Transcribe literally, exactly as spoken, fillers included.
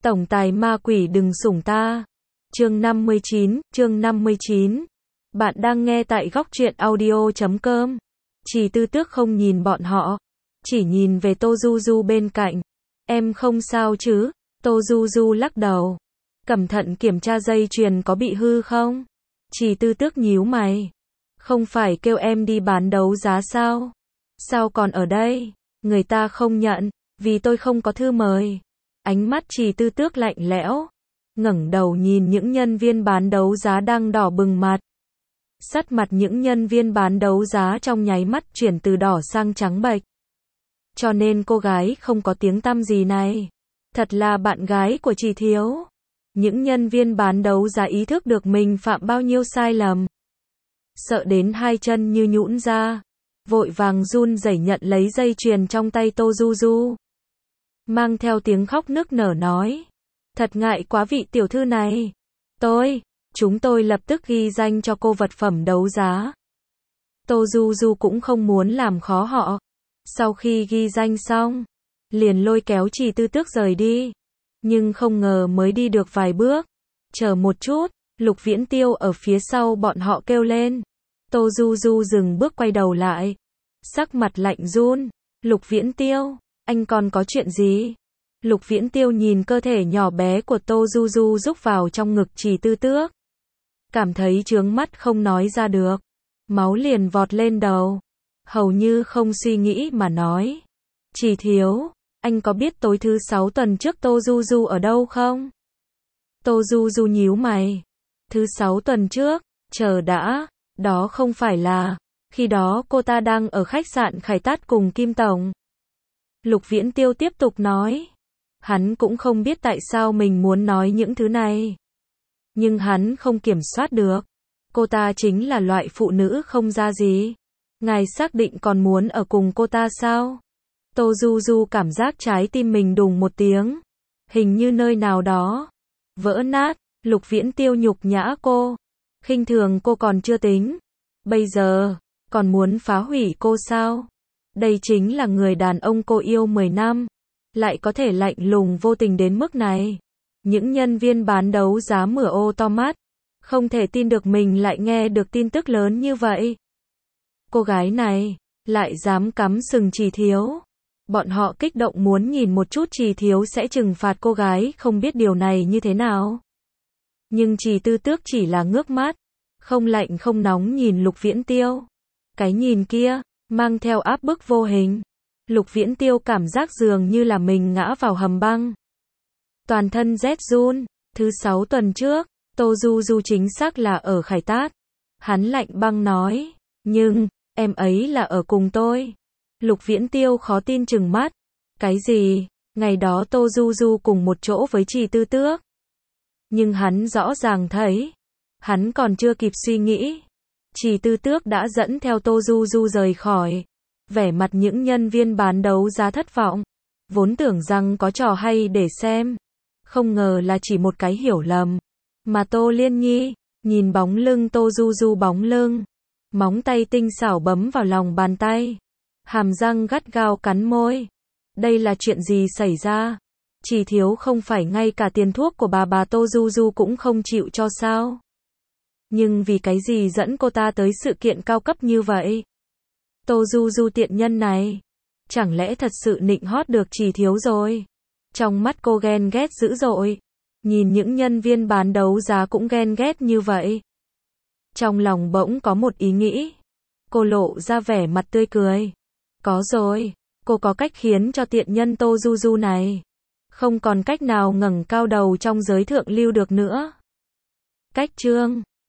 Tổng tài ma quỷ đừng sủng ta. Chương năm mươi chín, chương năm mươi chín. Bạn đang nghe tại góc truyện audio chấm com. Chỉ Tư Tước không nhìn bọn họ, chỉ nhìn về Tô Du Du bên cạnh. Em không sao chứ? Tô Du Du lắc đầu. Cẩn thận kiểm tra dây chuyền có bị hư không? Chỉ Tư Tước nhíu mày. Không phải kêu em đi bán đấu giá sao? Sao còn ở đây? Người ta không nhận, vì tôi không có thư mời. Ánh mắt Chỉ Tư Tước lạnh lẽo, ngẩng đầu nhìn những nhân viên bán đấu giá đang đỏ bừng mặt. Sắc mặt những nhân viên bán đấu giá trong nháy mắt chuyển từ đỏ sang trắng bệch. Cho nên cô gái không có tiếng tăm gì này, thật là bạn gái của Chỉ Thiếu. Những nhân viên bán đấu giá ý thức được mình phạm bao nhiêu sai lầm, sợ đến hai chân như nhũn ra, vội vàng run rẩy nhận lấy dây chuyền trong tay Tô Du Du, mang theo tiếng khóc nức nở nói: thật ngại quá vị tiểu thư này, tôi, chúng tôi lập tức ghi danh cho cô vật phẩm đấu giá. Tô Du Du cũng không muốn làm khó họ, sau khi ghi danh xong, liền lôi kéo Chỉ Tư Tước rời đi. Nhưng không ngờ mới đi được vài bước, chờ một chút, Lục Viễn Tiêu ở phía sau bọn họ kêu lên. Tô Du Du dừng bước quay đầu lại, sắc mặt lạnh run. Lục Viễn Tiêu, anh còn có chuyện gì? Lục Viễn Tiêu nhìn cơ thể nhỏ bé của Tô Du Du rúc vào trong ngực Chỉ Tư Tước, cảm thấy chướng mắt không nói ra được, máu liền vọt lên đầu, hầu như không suy nghĩ mà nói: Chỉ Thiếu, anh có biết tối thứ sáu tuần trước Tô Du Du ở đâu không? Tô Du Du nhíu mày. Thứ sáu tuần trước, chờ đã, đó không phải là, khi đó cô ta đang ở khách sạn Khải Tát cùng Kim Tổng. Lục Viễn Tiêu tiếp tục nói. Hắn cũng không biết tại sao mình muốn nói những thứ này, nhưng hắn không kiểm soát được. Cô ta chính là loại phụ nữ không ra gì. Ngài xác định còn muốn ở cùng cô ta sao? Tô Du Du cảm giác trái tim mình đùng một tiếng, hình như nơi nào đó vỡ nát. Lục Viễn Tiêu nhục nhã cô, khinh thường cô còn chưa tính, bây giờ còn muốn phá hủy cô sao? Đây chính là người đàn ông cô yêu mười năm, lại có thể lạnh lùng vô tình đến mức này. Những nhân viên bán đấu giá mở ô to mắt, không thể tin được mình lại nghe được tin tức lớn như vậy. Cô gái này lại dám cắm sừng Chỉ Thiếu. Bọn họ kích động muốn nhìn một chút Chỉ Thiếu sẽ trừng phạt cô gái không biết điều này như thế nào. Nhưng Chỉ Tư Tước chỉ là ngước mắt, không lạnh không nóng nhìn Lục Viễn Tiêu. Cái nhìn kia mang theo áp bức vô hình. Lục Viễn Tiêu cảm giác dường như là mình ngã vào hầm băng, toàn thân rét run. Thứ sáu tuần trước, Tô Du Du chính xác là ở Khải Tát. Hắn lạnh băng nói. Nhưng em ấy là ở cùng tôi. Lục Viễn Tiêu khó tin trừng mắt. Cái gì? Ngày đó Tô Du Du cùng một chỗ với Chỉ Tư Tước. Nhưng hắn rõ ràng thấy, hắn còn chưa kịp suy nghĩ, Chỉ Tư Tước đã dẫn theo Tô Du Du rời khỏi. Vẻ mặt những nhân viên bán đấu giá thất vọng, vốn tưởng rằng có trò hay để xem, không ngờ là chỉ một cái hiểu lầm. Mà Tô Liên Nhi nhìn bóng lưng Tô Du Du, bóng lưng, móng tay tinh xảo bấm vào lòng bàn tay, hàm răng gắt gao cắn môi. Đây là chuyện gì xảy ra? Chỉ Thiếu không phải ngay cả tiền thuốc của bà bà Tô Du Du cũng không chịu cho sao? Nhưng vì cái gì dẫn cô ta tới sự kiện cao cấp như vậy? Tô Du Du tiện nhân này, chẳng lẽ thật sự nịnh hót được Chỉ Thiếu rồi? Trong mắt cô ghen ghét dữ dội, nhìn những nhân viên bán đấu giá cũng ghen ghét như vậy. Trong lòng bỗng có một ý nghĩ, cô lộ ra vẻ mặt tươi cười. Có rồi, cô có cách khiến cho tiện nhân Tô Du Du này không còn cách nào ngẩng cao đầu trong giới thượng lưu được nữa. Cách chương